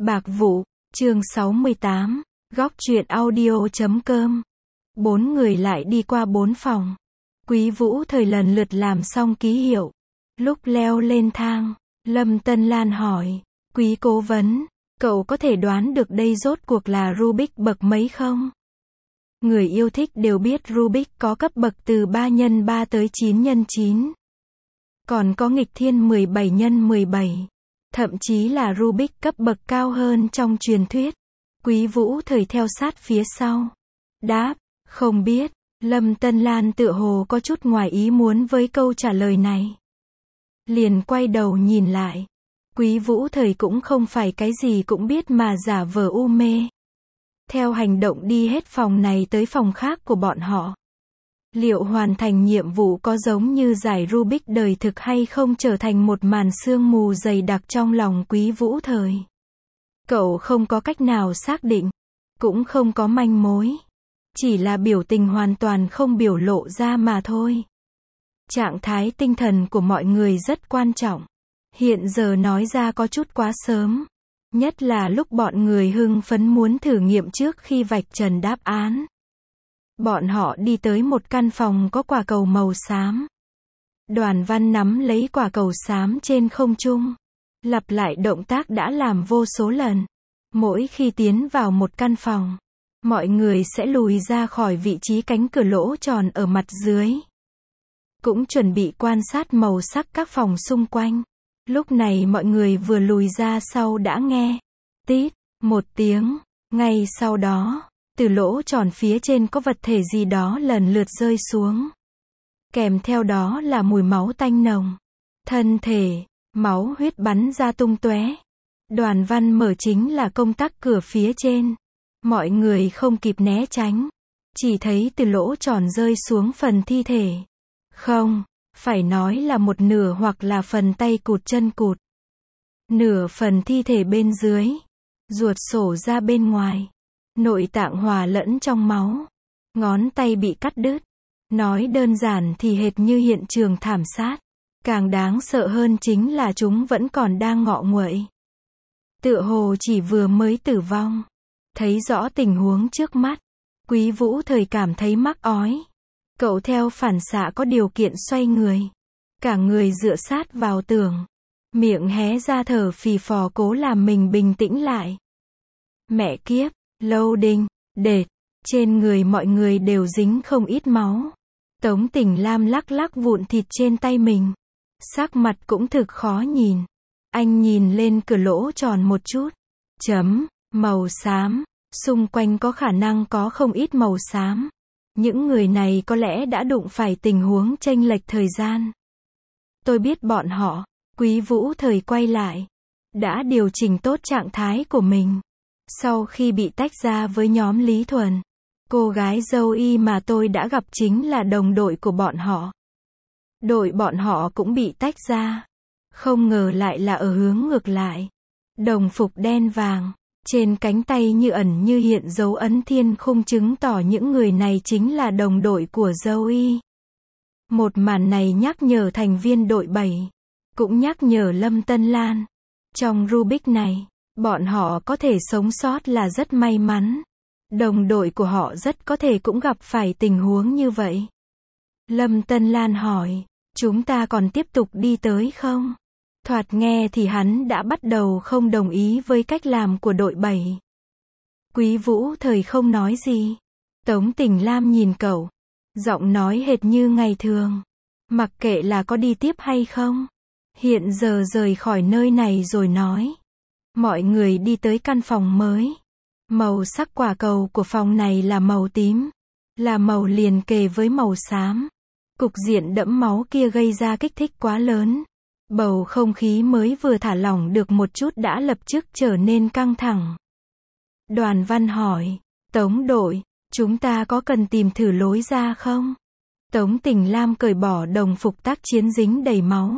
Bạc vụ, chương 68, góc truyện audio.com. 4 người lại đi qua 4 phòng. Quý Vũ Thời lần lượt làm xong ký hiệu. Lúc leo lên thang, Lâm Tân Lan hỏi, Quý cố vấn, cậu có thể đoán được đây rốt cuộc là Rubik bậc mấy không? Người yêu thích đều biết Rubik có cấp bậc từ 3x3 tới 9x9. Còn có nghịch thiên 17x17. Thậm chí là Rubik cấp bậc cao hơn trong truyền thuyết. Quý Vũ Thời theo sát phía sau. Đáp, không biết. Lâm Tân Lan tựa hồ có chút ngoài ý muốn với câu trả lời này. Liền quay đầu nhìn lại. Quý Vũ Thời cũng không phải cái gì cũng biết mà giả vờ u mê. Theo hành động đi hết phòng này tới phòng khác của bọn họ. Liệu hoàn thành nhiệm vụ có giống như giải Rubik đời thực hay không trở thành một màn sương mù dày đặc trong lòng Quý Vũ Thời? Cậu không có cách nào xác định, cũng không có manh mối. Chỉ là biểu tình hoàn toàn không biểu lộ ra mà thôi. Trạng thái tinh thần của mọi người rất quan trọng. Hiện giờ nói ra có chút quá sớm. Nhất là lúc bọn người hưng phấn muốn thử nghiệm trước khi vạch trần đáp án. Bọn họ đi tới một căn phòng có quả cầu màu xám. Đoàn Văn nắm lấy quả cầu xám trên không trung. Lặp lại động tác đã làm vô số lần. Mỗi khi tiến vào một căn phòng, mọi người sẽ lùi ra khỏi vị trí cánh cửa lỗ tròn ở mặt dưới. Cũng chuẩn bị quan sát màu sắc các phòng xung quanh. Lúc này mọi người vừa lùi ra sau đã nghe tít một tiếng. Ngay sau đó, từ lỗ tròn phía trên có vật thể gì đó lần lượt rơi xuống. Kèm theo đó là mùi máu tanh nồng. Thân thể, máu huyết bắn ra tung tóe. Đoàn Văn mở chính là công tắc cửa phía trên. Mọi người không kịp né tránh. Chỉ thấy từ lỗ tròn rơi xuống phần thi thể. Không, phải nói là một nửa hoặc là phần tay cụt chân cụt. Nửa phần thi thể bên dưới. Ruột sổ ra bên ngoài. Nội tạng hòa lẫn trong máu. Ngón tay bị cắt đứt. Nói đơn giản thì hệt như hiện trường thảm sát. Càng đáng sợ hơn chính là chúng vẫn còn đang ngọ nguậy. Tựa hồ chỉ vừa mới tử vong. Thấy rõ tình huống trước mắt. Quý Vũ Thời cảm thấy mắc ói. Cậu theo phản xạ có điều kiện xoay người. Cả người dựa sát vào tường. Miệng hé ra thở phì phò cố làm mình bình tĩnh lại. Mẹ kiếp, loading, đệt. Trên người mọi người đều dính không ít máu. Tống Tỉnh Lam lắc lắc vụn thịt trên tay mình. Sắc mặt cũng thực khó nhìn. Anh nhìn lên cửa lỗ tròn một chút. Chấm, màu xám. Xung quanh có khả năng có không ít màu xám. Những người này có lẽ đã đụng phải tình huống chênh lệch thời gian. Tôi biết bọn họ. Quý Vũ Thời quay lại. Đã điều chỉnh tốt trạng thái của mình. Sau khi bị tách ra với nhóm Lý Thuần. Cô gái dâu y mà tôi đã gặp chính là đồng đội của bọn họ. Đội bọn họ cũng bị tách ra. Không ngờ lại là ở hướng ngược lại. Đồng phục đen vàng. Trên cánh tay như ẩn như hiện dấu ấn thiên khung chứng tỏ những người này chính là đồng đội của dâu y. Một màn này nhắc nhở thành viên đội 7. Cũng nhắc nhở Lâm Tân Lan. Trong Rubik này, bọn họ có thể sống sót là rất may mắn. Đồng đội của họ rất có thể cũng gặp phải tình huống như vậy. Lâm Tân Lan hỏi, chúng ta còn tiếp tục đi tới không? Thoạt nghe thì hắn đã bắt đầu không đồng ý với cách làm của đội 7. Quý Vũ Thời không nói gì. Tống Tỉnh Lam nhìn cậu. Giọng nói hệt như ngày thường. Mặc kệ là có đi tiếp hay không. Hiện giờ rời khỏi nơi này rồi nói. Mọi người đi tới căn phòng mới. Màu sắc quả cầu của phòng này là màu tím. Là màu liền kề với màu xám. Cục diện đẫm máu kia gây ra kích thích quá lớn. Bầu không khí mới vừa thả lỏng được một chút đã lập tức trở nên căng thẳng. Đoàn Văn hỏi, Tống đội, chúng ta có cần tìm thử lối ra không? Tống Tỉnh Lam cởi bỏ đồng phục tác chiến dính đầy máu.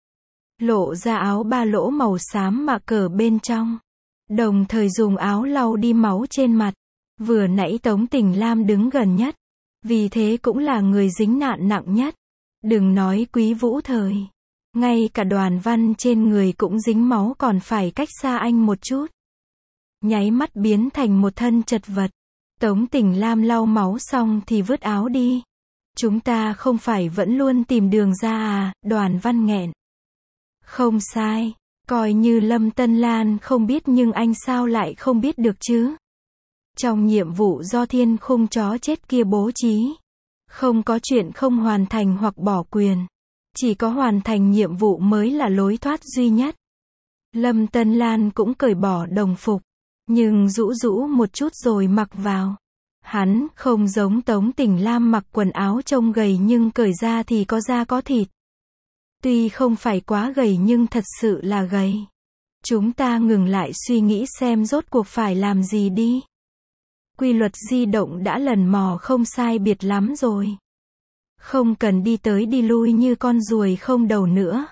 Lộ ra áo ba lỗ màu xám mạ cờ bên trong. Đồng thời dùng áo lau đi máu trên mặt. Vừa nãy Tống Tỉnh Lam đứng gần nhất. Vì thế cũng là người dính nạn nặng nhất. Đừng nói Quý Vũ Thời. Ngay cả Đoàn Văn trên người cũng dính máu còn phải cách xa anh một chút. nháy mắt biến thành một thân chật vật. Tống Tỉnh Lam lau máu xong thì vứt áo đi. Chúng ta không phải vẫn luôn tìm đường ra à, Đoàn Văn nghẹn. Không sai, coi như Lâm Tân Lan không biết nhưng anh sao lại không biết được chứ. Trong nhiệm vụ do Thiên Khung chó chết kia bố trí, không có chuyện không hoàn thành hoặc bỏ quyền. Chỉ có hoàn thành nhiệm vụ mới là lối thoát duy nhất. Lâm Tân Lan cũng cởi bỏ đồng phục, nhưng rũ rũ một chút rồi mặc vào. Hắn không giống Tống Tỉnh Lam mặc quần áo trông gầy nhưng cởi ra thì có da có thịt. Tuy không phải quá gầy nhưng thật sự là gầy. Chúng ta ngừng lại suy nghĩ xem rốt cuộc phải làm gì đi. Quy luật di động đã lần mò không sai biệt lắm rồi. Không cần đi tới đi lui như con ruồi không đầu nữa.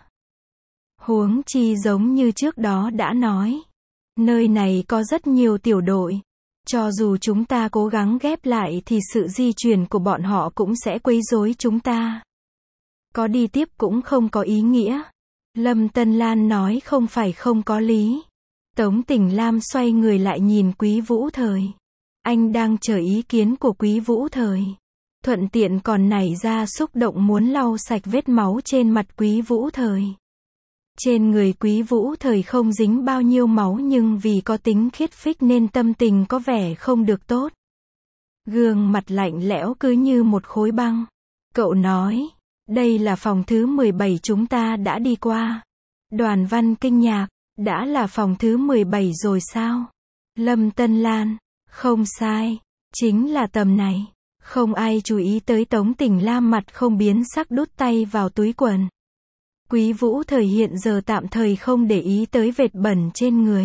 Huống chi giống như trước đó đã nói. Nơi này có rất nhiều tiểu đội. Cho dù chúng ta cố gắng ghép lại thì sự di chuyển của bọn họ cũng sẽ quấy rối chúng ta. Có đi tiếp cũng không có ý nghĩa. Lâm Tân Lan nói không phải không có lý. Tống Tỉnh Lam xoay người lại nhìn Quý Vũ Thời. Anh đang chờ ý kiến của Quý Vũ Thời. Thuận tiện còn nảy ra xúc động muốn lau sạch vết máu trên mặt Quý Vũ Thời. Trên người Quý Vũ Thời không dính bao nhiêu máu nhưng vì có tính khiết phích nên tâm tình có vẻ không được tốt. Gương mặt lạnh lẽo cứ như một khối băng. Cậu nói, đây là phòng thứ 17 chúng ta đã đi qua. Đoàn Văn kinh ngạc, đã là phòng thứ 17 rồi sao? Lâm Tân Lan, không sai, chính là tầm này. Không ai chú ý tới Tống Tỉnh Lam mặt không biến sắc đút tay vào túi quần. Quý Vũ Thời hiện giờ tạm thời không để ý tới vệt bẩn trên người.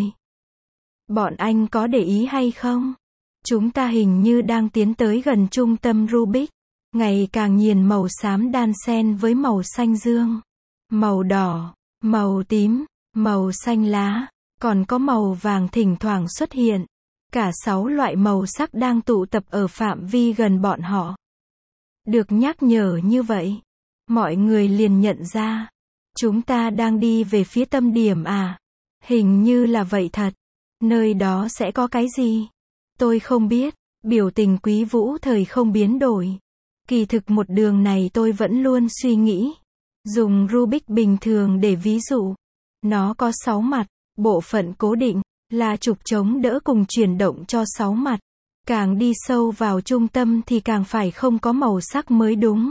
Bọn anh có để ý hay không? Chúng ta hình như đang tiến tới gần trung tâm Rubik. Ngày càng nhìn màu xám đan xen với màu xanh dương, màu đỏ, màu tím, màu xanh lá, còn có màu vàng thỉnh thoảng xuất hiện. Cả 6 loại màu sắc đang tụ tập ở phạm vi gần bọn họ. Được nhắc nhở như vậy, mọi người liền nhận ra. Chúng ta đang đi về phía tâm điểm à? Hình như là vậy thật. Nơi đó sẽ có cái gì? Tôi không biết. Biểu tình Quý Vũ Thời không biến đổi. Kỳ thực một đường này tôi vẫn luôn suy nghĩ. Dùng Rubik bình thường để ví dụ. Nó có 6 mặt, bộ phận cố định, là trục chống đỡ cùng chuyển động cho 6 mặt. Càng đi sâu vào trung tâm thì càng phải không có màu sắc mới đúng.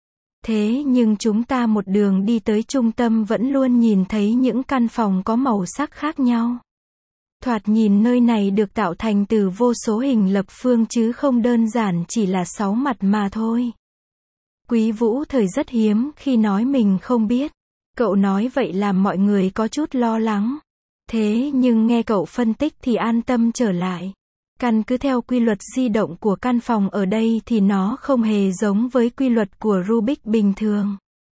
Thế nhưng chúng ta một đường đi tới trung tâm vẫn luôn nhìn thấy những căn phòng có màu sắc khác nhau. Thoạt nhìn nơi này được tạo thành từ vô số hình lập phương chứ không đơn giản chỉ là 6 mặt mà thôi. Quý Vũ Thời rất hiếm khi nói mình không biết. Cậu nói vậy làm mọi người có chút lo lắng. Thế nhưng nghe cậu phân tích thì an tâm trở lại. Căn cứ theo quy luật di động của căn phòng ở đây thì nó không hề giống với quy luật của Rubik bình thường.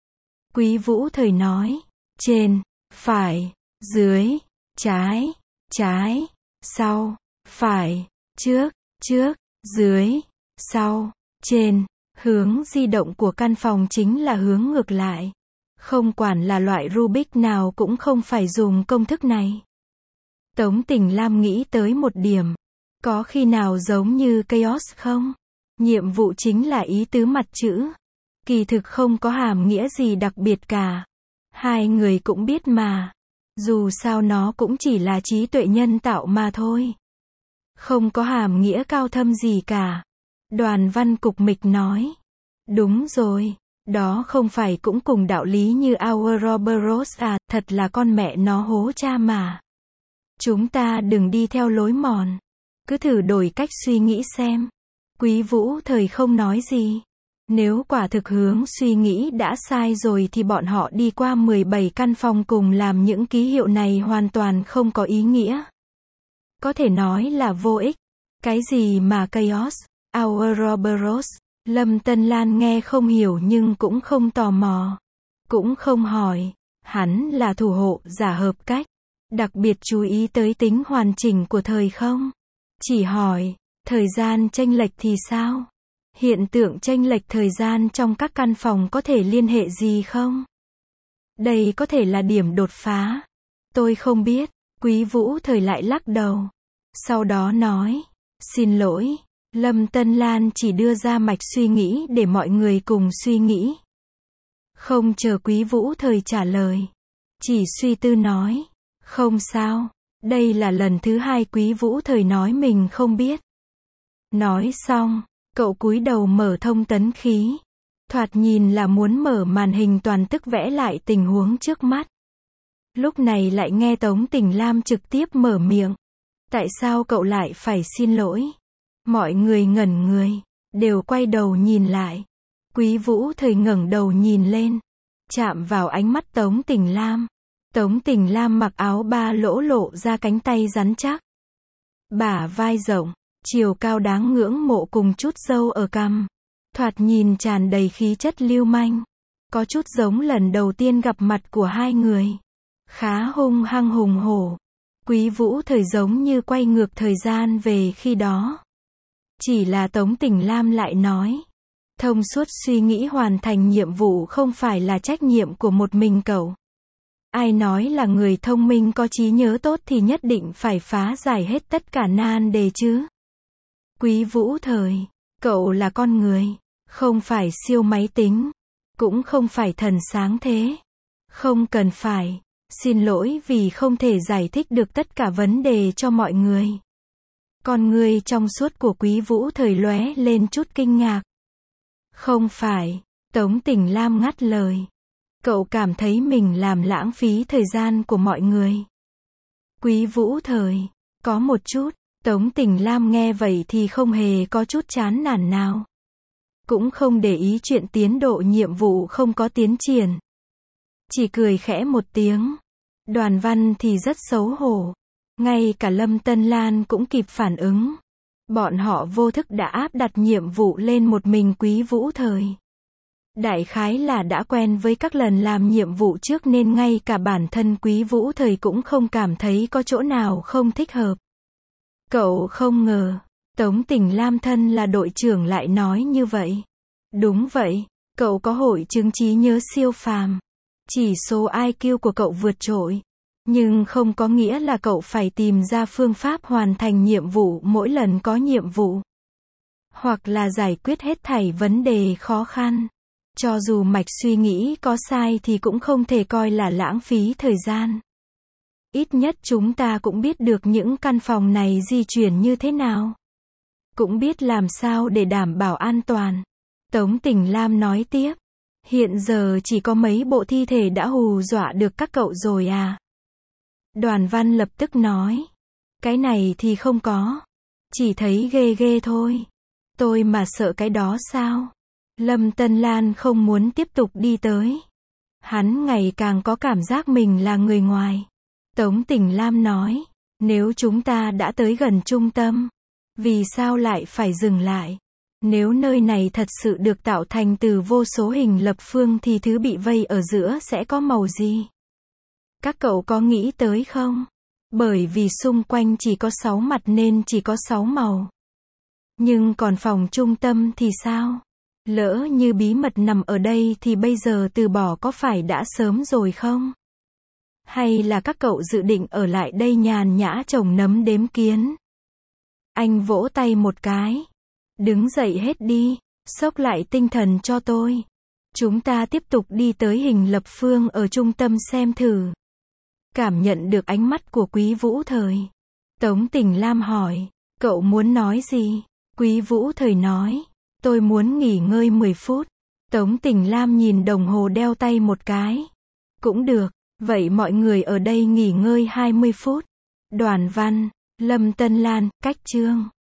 Quý Vũ Thời nói, trên, phải, dưới, trái, trái, sau, phải, trước, trước, dưới, sau, trên. Hướng di động của căn phòng chính là hướng ngược lại. Không quản là loại Rubik nào cũng không phải dùng công thức này. Tống Tỉnh Lam nghĩ tới một điểm. Có khi nào giống như Chaos không? Nhiệm vụ chính là ý tứ mặt chữ. Kỳ thực không có hàm nghĩa gì đặc biệt cả. Hai người cũng biết mà. Dù sao nó cũng chỉ là trí tuệ nhân tạo mà thôi. Không có hàm nghĩa cao thâm gì cả. Đoàn Văn cục mịch nói. Đúng rồi. Đó không phải cũng cùng đạo lý như Ouroboros à, thật là con mẹ nó hố cha mà. Chúng ta đừng đi theo lối mòn. Cứ thử đổi cách suy nghĩ xem. Quý Vũ Thời không nói gì. Nếu quả thực hướng suy nghĩ đã sai rồi thì bọn họ đi qua 17 căn phòng cùng làm những ký hiệu này hoàn toàn không có ý nghĩa. Có thể nói là vô ích. Cái gì mà Chaos, Ouroboros, Lâm Tân Lan nghe không hiểu nhưng cũng không tò mò. Cũng không hỏi. Hắn là thủ hộ giả hợp cách. Đặc biệt chú ý tới tính hoàn chỉnh của thời không. Chỉ hỏi, thời gian chênh lệch thì sao? Hiện tượng chênh lệch thời gian trong các căn phòng có thể liên hệ gì không? Đây có thể là điểm đột phá. Tôi không biết. Quý Vũ Thời lại lắc đầu. Sau đó nói, xin lỗi, Lâm Tân Lan chỉ đưa ra mạch suy nghĩ để mọi người cùng suy nghĩ. Không chờ Quý Vũ Thời trả lời. Chỉ suy tư nói, không sao, đây là lần thứ hai Quý Vũ Thời nói mình không biết. Nói xong, cậu cúi đầu mở thông tấn khí. Thoạt nhìn là muốn mở màn hình toàn tức vẽ lại tình huống trước mắt. Lúc này lại nghe Tống Tình Lam trực tiếp mở miệng. Tại sao cậu lại phải xin lỗi? Mọi người ngẩn người, đều quay đầu nhìn lại. Quý Vũ Thời ngẩng đầu nhìn lên, chạm vào ánh mắt Tống Tình Lam. Tống Tình Lam mặc áo ba lỗ lộ ra cánh tay rắn chắc. Bả vai rộng, chiều cao đáng ngưỡng mộ cùng chút râu ở cằm. Thoạt nhìn tràn đầy khí chất lưu manh. Có chút giống lần đầu tiên gặp mặt của hai người. Khá hung hăng hùng hổ. Quý Vũ Thời giống như quay ngược thời gian về khi đó. Chỉ là Tống Tình Lam lại nói. Thông suốt suy nghĩ hoàn thành nhiệm vụ không phải là trách nhiệm của một mình cậu. Ai nói là người thông minh có trí nhớ tốt thì nhất định phải phá giải hết tất cả nan đề chứ. Quý Vũ Thời, cậu là con người, không phải siêu máy tính, cũng không phải thần sáng thế. Không cần phải, xin lỗi vì không thể giải thích được tất cả vấn đề cho mọi người. Con người trong suốt của Quý Vũ Thời lóe lên chút kinh ngạc. Không phải, Tống Tình Lam ngắt lời. Cậu cảm thấy mình làm lãng phí thời gian của mọi người. Quý Vũ Thời, có một chút. Tống Tình Lam nghe vậy thì không hề có chút chán nản nào. Cũng không để ý chuyện tiến độ nhiệm vụ không có tiến triển. Chỉ cười khẽ một tiếng. Đoàn Văn thì rất xấu hổ. Ngay cả Lâm Tân Lan cũng kịp phản ứng. Bọn họ vô thức đã áp đặt nhiệm vụ lên một mình Quý Vũ Thời. Đại khái là đã quen với các lần làm nhiệm vụ trước nên ngay cả bản thân Quý Vũ Thời cũng không cảm thấy có chỗ nào không thích hợp. Cậu không ngờ, Tống Tình Lam thân là đội trưởng lại nói như vậy. Đúng vậy, cậu có hội chứng trí nhớ siêu phàm. Chỉ số IQ của cậu vượt trội. Nhưng không có nghĩa là cậu phải tìm ra phương pháp hoàn thành nhiệm vụ mỗi lần có nhiệm vụ. Hoặc là giải quyết hết thảy vấn đề khó khăn. Cho dù mạch suy nghĩ có sai thì cũng không thể coi là lãng phí thời gian. Ít nhất chúng ta cũng biết được những căn phòng này di chuyển như thế nào. Cũng biết làm sao để đảm bảo an toàn. Tống Tình Lam nói tiếp. Hiện giờ chỉ có mấy bộ thi thể đã hù dọa được các cậu rồi à? Đoàn Văn lập tức nói. Cái này thì không có. Chỉ thấy ghê ghê thôi. Tôi mà sợ cái đó sao? Lâm Tân Lan không muốn tiếp tục đi tới. Hắn ngày càng có cảm giác mình là người ngoài. Tống Tình Lam nói. Nếu chúng ta đã tới gần trung tâm, vì sao lại phải dừng lại? Nếu nơi này thật sự được tạo thành từ vô số hình lập phương thì thứ bị vây ở giữa sẽ có màu gì? Các cậu có nghĩ tới không? Bởi vì xung quanh chỉ có 6 mặt nên chỉ có 6 màu. Nhưng còn phòng trung tâm thì sao? Lỡ như bí mật nằm ở đây thì bây giờ từ bỏ có phải đã sớm rồi không? Hay là các cậu dự định ở lại đây nhàn nhã trồng nấm đếm kiến? Anh vỗ tay một cái. Đứng dậy hết đi, xốc lại tinh thần cho tôi. Chúng ta tiếp tục đi tới hình lập phương ở trung tâm xem thử. Cảm nhận được ánh mắt của Quý Vũ Thời. Tống Tình Lam hỏi, cậu muốn nói gì? Quý Vũ Thời nói, tôi muốn nghỉ ngơi 10 phút. Tống Tình Lam nhìn đồng hồ đeo tay một cái. Cũng được, vậy mọi người ở đây nghỉ ngơi 20 phút. Đoàn Văn, Lâm Tân Lan, Cách Chương.